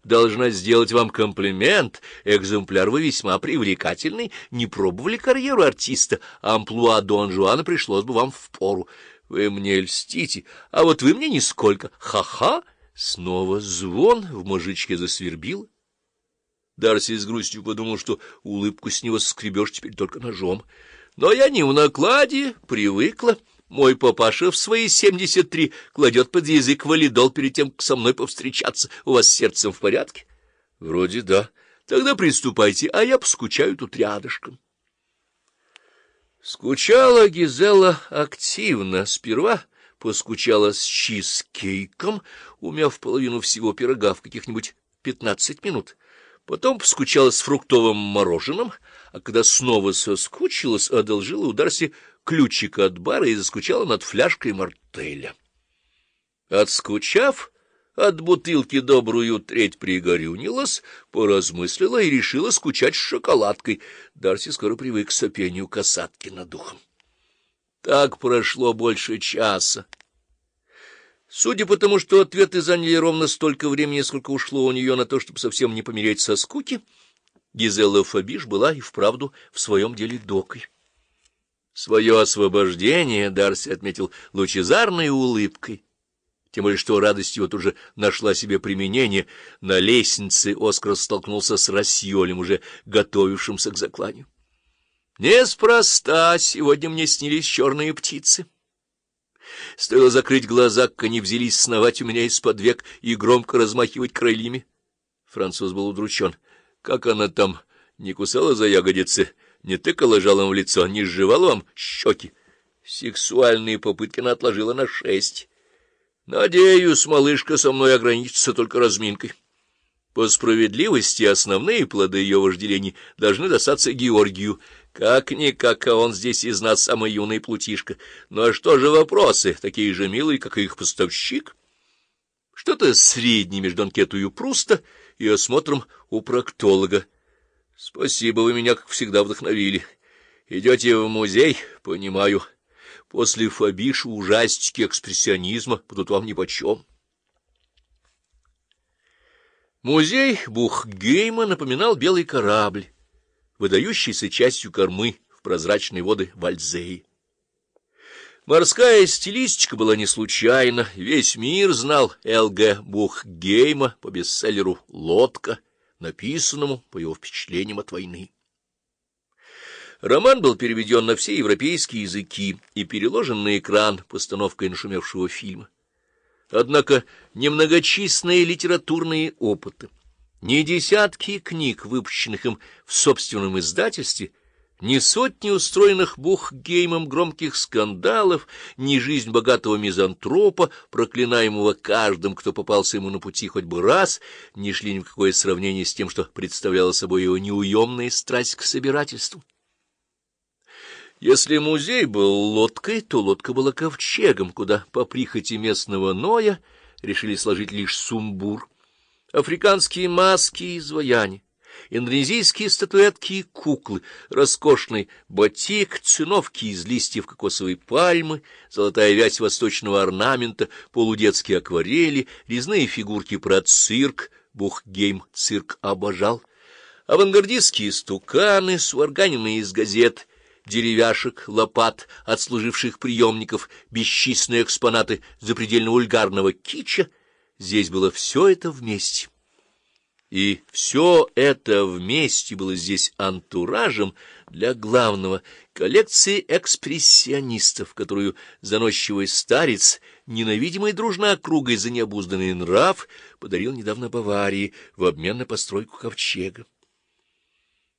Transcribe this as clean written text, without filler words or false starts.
должна сделать вам комплимент. Экземпляр вы весьма привлекательный. Не пробовали карьеру артиста, а амплуа Дон Жуана пришлось бы вам впору. Вы мне льстите, а вот вы мне нисколько. Ха-ха!» Снова звон, в мозжечке засвербило. Дарси с грустью подумал, что улыбку с него скребешь теперь только ножом. «Но я не в накладе, привыкла. Мой папаша в свои 73 кладет под язык валидол перед тем, как со мной повстречаться. У вас с сердцем в порядке?» «Вроде да. Тогда приступайте, а я поскучаю тут рядышком». Скучала Гизела активно. Сперва поскучала с чизкейком, умяв половину всего пирога в каких-нибудь 15 минут. Потом поскучала с фруктовым мороженым, а когда снова соскучилась, одолжила у Дарси ключик от бара и заскучала над фляжкой мартеля. Отскучав от бутылки добрую треть, пригорюнилась, поразмыслила и решила скучать с шоколадкой. Дарси скоро привык к сопению касатки над ухом. Так прошло больше часа. Судя по тому, что ответы заняли ровно столько времени, сколько ушло у нее на то, чтобы совсем не помереть со скуки, Гизела Фабиш была и вправду в своем деле докой. Свое освобождение Дарси отметил лучезарной улыбкой, тем более что радость его тут же нашла себе применение. На лестнице Оскар столкнулся с Рассьолем, уже готовившимся к закланию. Неспроста сегодня мне снились черные птицы. Стоило закрыть глаза, как они взялись сновать у меня из-под век и громко размахивать крыльями. Француз был удручен. Как она там не кусала за ягодицы, не тыкала жалом в лицо, не сживала вам щеки? Сексуальные попытки она отложила на 6. Надеюсь, малышка со мной ограничится только разминкой. По справедливости основные плоды ее вожделений должны достаться Георгию. Как-никак, а он здесь из нас самый юный плутишка. Ну а что же вопросы, такие же милые, как и их поставщик? Что-то среднее между анкетой Пруста и осмотром у проктолога. Спасибо, вы меня, как всегда, вдохновили. Идете в музей? Понимаю. После Фабиша ужастики экспрессионизма будут вам нипочем. Музей Бухгейма напоминал белый корабль, выдающийся частью кормы в прозрачные воды Вальзеи. Морская стилистика была не случайна, весь мир знал Л.Г. Бухгейма по бестселлеру «Лодка», написанному по его впечатлениям от войны. Роман был переведен на все европейские языки и переложен на экран постановкой нашумевшего фильма. Однако немногочисленные литературные опыты, ни десятки книг, выпущенных им в собственном издательстве, ни сотни устроенных Бухгеймом громких скандалов, ни жизнь богатого мизантропа, проклинаемого каждым, кто попался ему на пути хоть бы раз, не шли ни в какое сравнение с тем, что представляла собой его неуемная страсть к собирательству. Если музей был лодкой, то лодка была ковчегом, куда по прихоти местного Ноя решили сложить лишь сумбур. Африканские маски и изваяния, индонезийские статуэтки и куклы, роскошный батик, циновки из листьев кокосовой пальмы, золотая вязь восточного орнамента, полудетские акварели, резные фигурки про цирк, Бухгейм цирк обожал, авангардистские стуканы, сварганенные из газет, деревяшек, лопат, отслуживших приемников, бесчисленные экспонаты запредельно вульгарного кича. Здесь было все это вместе. И все это вместе было здесь антуражем для главного коллекции экспрессионистов, которую заносчивый старец, ненавидимый дружной округой за необузданный нрав, подарил недавно Баварии в обмен на постройку ковчега.